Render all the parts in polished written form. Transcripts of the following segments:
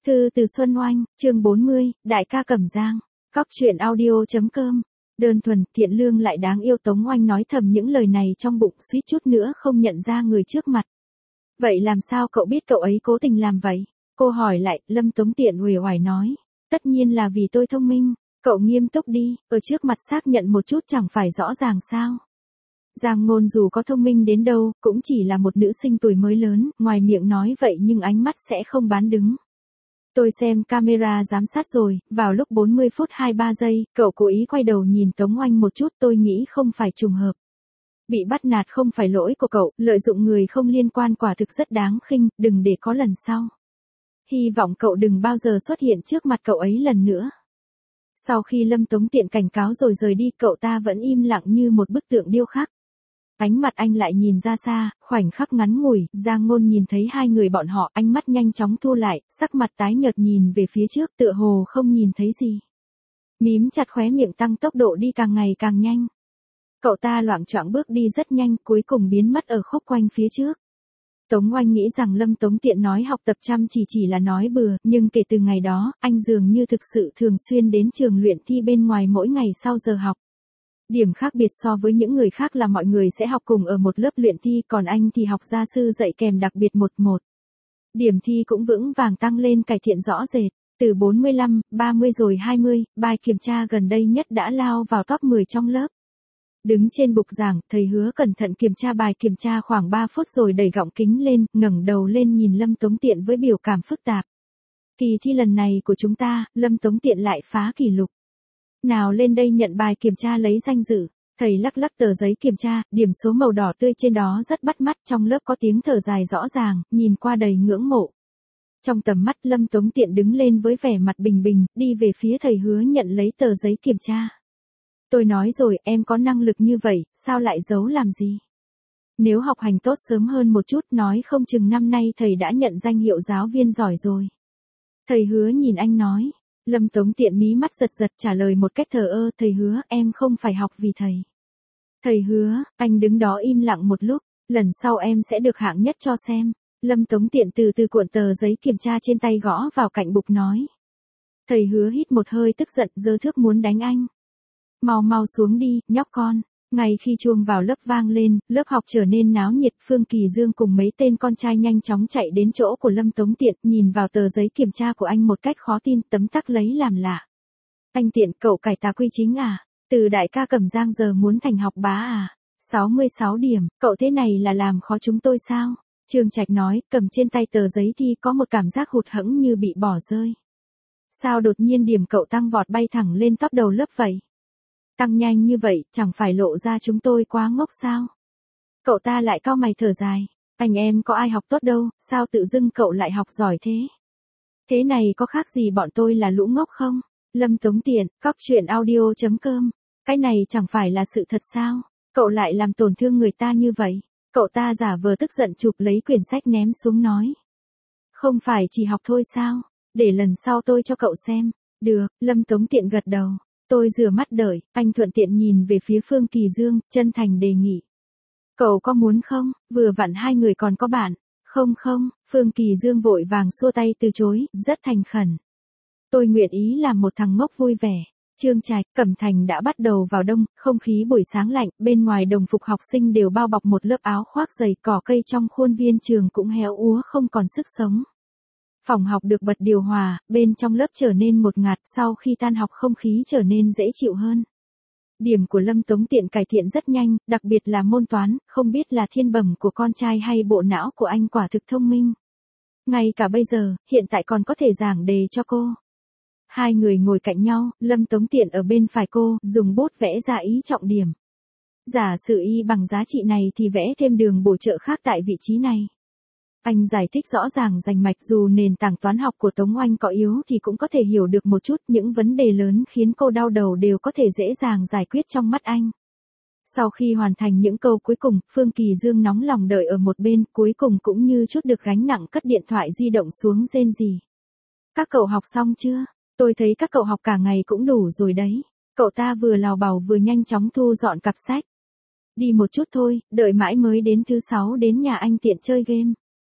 Thư từ Xuân Oanh, chương 40, Đại ca Cẩm Giang. Cóc truyện audio.com. Đơn thuần, thiện lương lại đáng yêu. Tống Oanh nói thầm những lời này trong bụng, suýt chút nữa không nhận ra người trước mặt. Vậy làm sao cậu biết cậu ấy cố tình làm vậy? Cô hỏi lại. Lâm Tống Tiện uể oải nói. Tất nhiên là vì tôi thông minh. Cậu nghiêm túc đi, ở trước mặt xác nhận một chút chẳng phải rõ ràng sao? Giang Ngôn dù có thông minh đến đâu, cũng chỉ là một nữ sinh tuổi mới lớn, ngoài miệng nói vậy nhưng ánh mắt sẽ không bán đứng. Tôi xem camera giám sát rồi, vào lúc 40 phút 23 giây, cậu cố ý quay đầu nhìn Tống Oanh một chút, tôi nghĩ không phải trùng hợp. Bị bắt nạt không phải lỗi của cậu, lợi dụng người không liên quan quả thực rất đáng khinh, đừng để có lần sau. Hy vọng cậu đừng bao giờ xuất hiện trước mặt cậu ấy lần nữa. Sau khi Lâm Tống Tiện cảnh cáo rồi rời đi, cậu ta vẫn im lặng như một bức tượng điêu khắc. Ánh mặt anh lại nhìn ra xa, khoảnh khắc ngắn ngủi, Giang Ngôn nhìn thấy hai người bọn họ, ánh mắt nhanh chóng thu lại, sắc mặt tái nhợt nhìn về phía trước, tựa hồ không nhìn thấy gì. Mím chặt khóe miệng, tăng tốc độ đi càng ngày càng nhanh. Cậu ta loạng choạng bước đi rất nhanh, cuối cùng biến mất ở khúc quanh phía trước. Tống Oanh nghĩ rằng Lâm Tống Tiện nói học tập chăm chỉ là nói bừa, nhưng kể từ ngày đó, anh dường như thực sự thường xuyên đến trường luyện thi bên ngoài mỗi ngày sau giờ học. Điểm khác biệt so với những người khác là mọi người sẽ học cùng ở một lớp luyện thi, còn anh thì học gia sư dạy kèm đặc biệt 1-1. Điểm thi cũng vững vàng tăng lên, cải thiện rõ rệt, từ 45, 30 rồi 20, bài kiểm tra gần đây nhất đã lao vào top 10 trong lớp. Đứng trên bục giảng, thầy Hứa cẩn thận kiểm tra bài kiểm tra khoảng 3 phút rồi đẩy gọng kính lên, ngẩng đầu lên nhìn Lâm Tống Tiện với biểu cảm phức tạp. Kỳ thi lần này của chúng ta, Lâm Tống Tiện lại phá kỷ lục. Nào lên đây nhận bài kiểm tra lấy danh dự. Thầy lắc lắc tờ giấy kiểm tra, điểm số màu đỏ tươi trên đó rất bắt mắt, trong lớp có tiếng thở dài rõ ràng, nhìn qua đầy ngưỡng mộ. Trong tầm mắt, Lâm Tống Tiện đứng lên với vẻ mặt bình bình, đi về phía thầy Hứa nhận lấy tờ giấy kiểm tra. Tôi nói rồi, em có năng lực như vậy, sao lại giấu làm gì? Nếu học hành tốt sớm hơn một chút, nói không chừng năm nay thầy đã nhận danh hiệu giáo viên giỏi rồi. Thầy Hứa nhìn anh nói. Lâm Tống Tiện mí mắt giật giật trả lời một cách thờ ơ, thầy Hứa, em không phải học vì thầy. Thầy Hứa, anh đứng đó im lặng một lúc, lần sau em sẽ được hạng nhất cho xem. Lâm Tống Tiện từ từ cuộn tờ giấy kiểm tra trên tay gõ vào cạnh bục nói. Thầy Hứa hít một hơi tức giận, giơ thước muốn đánh anh. Mau xuống đi, nhóc con. Ngay khi chuông vào lớp vang lên, lớp học trở nên náo nhiệt. Phương Kỳ Dương cùng mấy tên con trai nhanh chóng chạy đến chỗ của Lâm Tống Tiện, nhìn vào tờ giấy kiểm tra của anh một cách khó tin, tấm tắc lấy làm lạ. Anh Tiện, cậu cải tà quy chính à? Từ đại ca Cẩm Giang giờ muốn thành học bá à? 66 điểm, cậu thế này là làm khó chúng tôi sao? Trương Trạch nói, cầm trên tay tờ giấy thi có một cảm giác hụt hẫng như bị bỏ rơi. Sao đột nhiên điểm cậu tăng vọt bay thẳng lên top đầu lớp vậy? Tăng nhanh như vậy, chẳng phải lộ ra chúng tôi quá ngốc sao? Cậu ta lại cau mày thở dài. Anh em có ai học tốt đâu, sao tự dưng cậu lại học giỏi thế? Thế này có khác gì bọn tôi là lũ ngốc không? Lâm Tống Tiện, cóc truyện audio.com. Cái này chẳng phải là sự thật sao? Cậu lại làm tổn thương người ta như vậy. Cậu ta giả vờ tức giận chụp lấy quyển sách ném xuống nói. Không phải chỉ học thôi sao? Để lần sau tôi cho cậu xem. Được, Lâm Tống Tiện gật đầu. Tôi rửa mắt đợi, anh thuận tiện nhìn về phía Phương Kỳ Dương, chân thành đề nghị. Cậu có muốn không, vừa vặn hai người còn có bạn. Không, Phương Kỳ Dương vội vàng xua tay từ chối, rất thành khẩn. Tôi nguyện ý làm một thằng ngốc vui vẻ. Trương Trạch, Cẩm Thành đã bắt đầu vào đông, không khí buổi sáng lạnh, bên ngoài đồng phục học sinh đều bao bọc một lớp áo khoác dày, cỏ cây trong khuôn viên trường cũng héo úa không còn sức sống. Phòng học được bật điều hòa, bên trong lớp trở nên ngột ngạt, sau khi tan học không khí trở nên dễ chịu hơn. Điểm của Lâm Tống Tiện cải thiện rất nhanh, đặc biệt là môn toán, không biết là thiên bẩm của con trai hay bộ não của anh quả thực thông minh. Ngay cả bây giờ, hiện tại còn có thể giảng đề cho cô. Hai người ngồi cạnh nhau, Lâm Tống Tiện ở bên phải cô, dùng bút vẽ ra ý trọng điểm. Giả sử y bằng giá trị này thì vẽ thêm đường bổ trợ khác tại vị trí này. Anh giải thích rõ ràng rành mạch, dù nền tảng toán học của Tống Oanh có yếu thì cũng có thể hiểu được một chút, những vấn đề lớn khiến cô đau đầu đều có thể dễ dàng giải quyết trong mắt anh. Sau khi hoàn thành những câu cuối cùng, Phương Kỳ Dương nóng lòng đợi ở một bên, cuối cùng cũng như chút được gánh nặng cất điện thoại di động xuống rên rỉ. Các cậu học xong chưa? Tôi thấy các cậu học cả ngày cũng đủ rồi đấy. Cậu ta vừa lào bảo vừa nhanh chóng thu dọn cặp sách. Đi một chút thôi, đợi mãi mới đến thứ 6 đến nhà anh Tiện chơi game.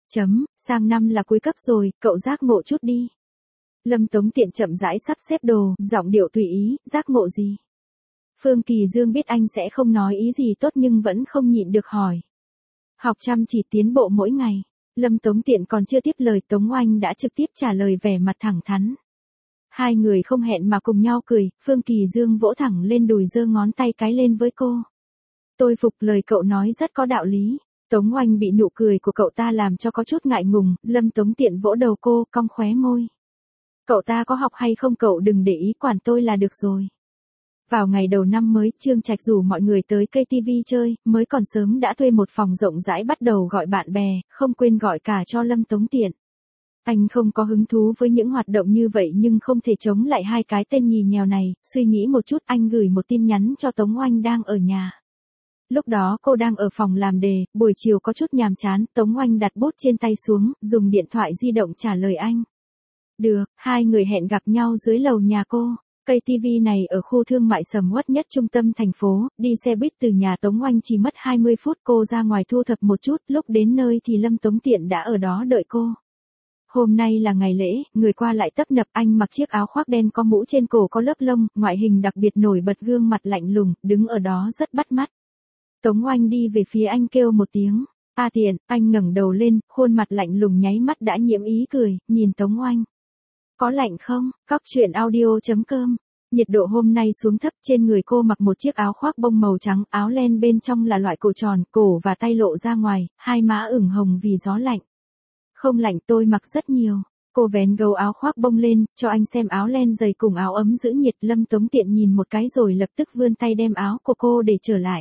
Sang năm là cuối cấp rồi, cậu giác ngộ chút đi. Lâm Tống Tiện chậm rãi sắp xếp đồ, giọng điệu tùy ý, giác ngộ gì? Phương Kỳ Dương biết anh sẽ không nói ý gì tốt nhưng vẫn không nhịn được hỏi. Học chăm chỉ tiến bộ mỗi ngày. Lâm Tống Tiện còn chưa tiếp lời Tống Oanh đã trực tiếp trả lời vẻ mặt thẳng thắn. Hai người không hẹn mà cùng nhau cười, Phương Kỳ Dương vỗ thẳng lên đùi giơ ngón tay cái lên với cô. Tôi phục lời cậu nói rất có đạo lý. Tống Oanh bị nụ cười của cậu ta làm cho có chút ngại ngùng, Lâm Tống Tiện vỗ đầu cô, cong khóe môi. Cậu ta có học hay không cậu đừng để ý quản tôi là được rồi. Vào ngày đầu năm mới, Trương Trạch rủ mọi người tới KTV chơi, mới còn sớm đã thuê một phòng rộng rãi bắt đầu gọi bạn bè, không quên gọi cả cho Lâm Tống Tiện. Anh không có hứng thú với những hoạt động như vậy nhưng không thể chống lại hai cái tên nhì nhèo này, suy nghĩ một chút anh gửi một tin nhắn cho Tống Oanh đang ở nhà. Lúc đó cô đang ở phòng làm đề, buổi chiều có chút nhàm chán, Tống Oanh đặt bút trên tay xuống, dùng điện thoại di động trả lời anh. Được, hai người hẹn gặp nhau dưới lầu nhà cô. Cây TV này ở khu thương mại sầm uất nhất trung tâm thành phố, đi xe buýt từ nhà Tống Oanh chỉ mất 20 phút cô ra ngoài thu thập một chút, lúc đến nơi thì Lâm Tống Tiện đã ở đó đợi cô. Hôm nay là ngày lễ, người qua lại tấp nập anh mặc chiếc áo khoác đen có mũ trên cổ có lớp lông, ngoại hình đặc biệt nổi bật gương mặt lạnh lùng, đứng ở đó rất bắt mắt. Tống Oanh đi về phía anh kêu một tiếng, A Tiện, anh ngẩng đầu lên, khuôn mặt lạnh lùng nháy mắt đã nhiễm ý cười, nhìn Tống Oanh. Có lạnh không? Cóc truyện audio.com. Nhiệt độ hôm nay xuống thấp, trên người cô mặc một chiếc áo khoác bông màu trắng, áo len bên trong là loại cổ tròn, cổ và tay lộ ra ngoài, hai má ửng hồng vì gió lạnh. Không lạnh tôi mặc rất nhiều. Cô vén gấu áo khoác bông lên, cho anh xem áo len dày cùng áo ấm giữ nhiệt. Lâm Tống Tiện nhìn một cái rồi lập tức vươn tay đem áo của cô để trở lại.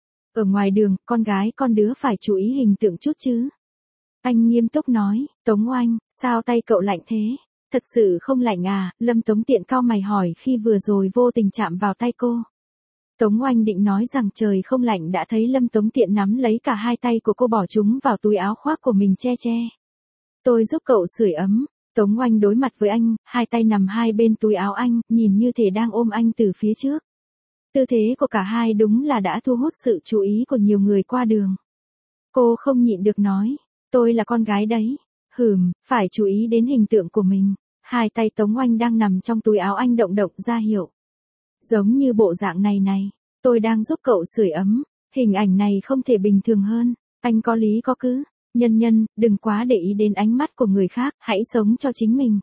Ở ngoài đường, con gái con đứa phải chú ý hình tượng chút chứ. Anh nghiêm túc nói, Tống Oanh, sao tay cậu lạnh thế? Thật sự không lạnh à? Lâm Tống Tiện cau mày hỏi khi vừa rồi vô tình chạm vào tay cô. Tống Oanh định nói rằng trời không lạnh đã thấy Lâm Tống Tiện nắm lấy cả hai tay của cô bỏ chúng vào túi áo khoác của mình che che. Tôi giúp cậu sưởi ấm. Tống Oanh đối mặt với anh, hai tay nằm hai bên túi áo anh, nhìn như thể đang ôm anh từ phía trước. Tư thế của cả hai đúng là đã thu hút sự chú ý của nhiều người qua đường. Cô không nhịn được nói, tôi là con gái đấy. Phải chú ý đến hình tượng của mình. Hai tay Tống Oanh đang nằm trong túi áo anh động động ra hiệu. Giống như bộ dạng này, tôi đang giúp cậu sưởi ấm. Hình ảnh này không thể bình thường hơn. Anh có lý có cứ. Nhân, đừng quá để ý đến ánh mắt của người khác, hãy sống cho chính mình.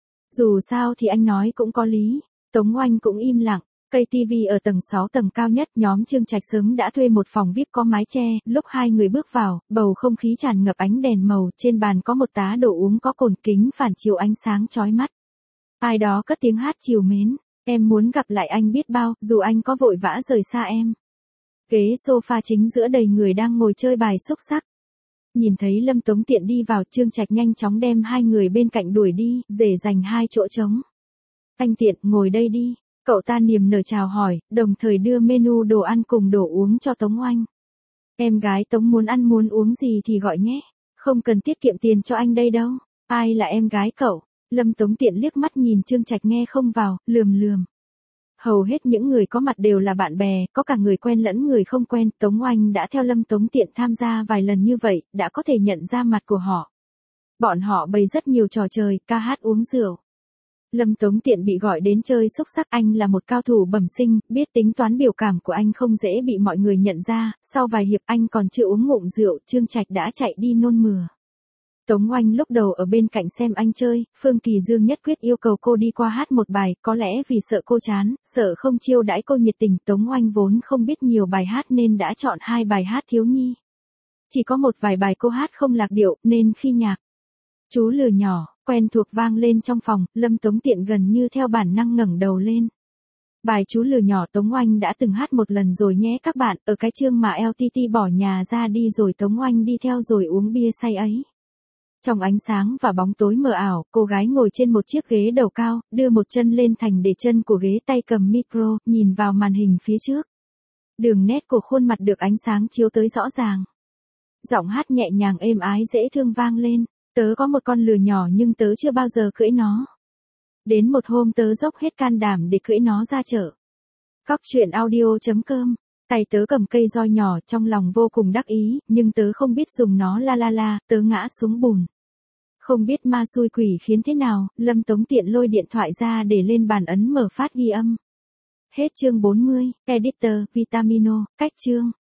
Dù sao thì anh nói cũng có lý. Tống Oanh cũng im lặng. Cây TV ở tầng 6 tầng cao nhất, nhóm Trương Trạch sớm đã thuê một phòng VIP có mái che, lúc hai người bước vào, bầu không khí tràn ngập ánh đèn màu, trên bàn có một tá đồ uống có cồn kính phản chiếu ánh sáng chói mắt. Ai đó cất tiếng hát trìu mến, em muốn gặp lại anh biết bao, dù anh có vội vã rời xa em. Ghế sofa chính giữa đầy người đang ngồi chơi bài xúc xắc. Nhìn thấy Lâm Tống Tiện đi vào, Trương Trạch nhanh chóng đem hai người bên cạnh đuổi đi, để dành hai chỗ trống. Anh Tiện, ngồi đây đi. Cậu ta niềm nở chào hỏi, đồng thời đưa menu đồ ăn cùng đồ uống cho Tống Oanh. Em gái Tống muốn ăn muốn uống gì thì gọi nhé. Không cần tiết kiệm tiền cho anh đây đâu. Ai là em gái cậu? Lâm Tống Tiện liếc mắt nhìn Trương Trạch nghe không vào, lườm. Hầu hết những người có mặt đều là bạn bè, có cả người quen lẫn người không quen. Tống Oanh đã theo Lâm Tống Tiện tham gia vài lần như vậy, đã có thể nhận ra mặt của họ. Bọn họ bày rất nhiều trò chơi, ca hát uống rượu. Lâm Tống Tiện bị gọi đến chơi xúc xắc, anh là một cao thủ bẩm sinh, biết tính toán biểu cảm của anh không dễ bị mọi người nhận ra, sau vài hiệp anh còn chưa uống ngụm rượu, Trương Trạch đã chạy đi nôn mửa. Tống Oanh lúc đầu ở bên cạnh xem anh chơi, Phương Kỳ Dương nhất quyết yêu cầu cô đi qua hát một bài, có lẽ vì sợ cô chán, sợ không chiêu đãi cô nhiệt tình, Tống Oanh vốn không biết nhiều bài hát nên đã chọn hai bài hát thiếu nhi. Chỉ có một vài bài cô hát không lạc điệu, nên khi nhạc Chú lừa nhỏ quen thuộc vang lên trong phòng, Lâm Tống Tiện gần như theo bản năng ngẩng đầu lên. Bài Chú lừa nhỏ Tống Oanh đã từng hát một lần rồi nhé các bạn, ở cái chương mà LTT bỏ nhà ra đi rồi Tống Oanh đi theo rồi uống bia say ấy. Trong ánh sáng và bóng tối mờ ảo, cô gái ngồi trên một chiếc ghế đầu cao, đưa một chân lên thành để chân của ghế, tay cầm micro, nhìn vào màn hình phía trước. Đường nét của khuôn mặt được ánh sáng chiếu tới rõ ràng. Giọng hát nhẹ nhàng êm ái dễ thương vang lên. Tớ có một con lừa nhỏ nhưng tớ chưa bao giờ cưỡi nó. Đến một hôm tớ dốc hết can đảm để cưỡi nó ra chợ. Cóc truyện audio.com Tay tớ cầm cây roi nhỏ trong lòng vô cùng đắc ý, nhưng tớ không biết dùng nó tớ ngã xuống bùn. Không biết ma xui quỷ khiến thế nào, Lâm Tống tiện lôi điện thoại ra để lên bàn ấn mở phát ghi âm. Hết chương 40, Editor, Vitamino, cách chương.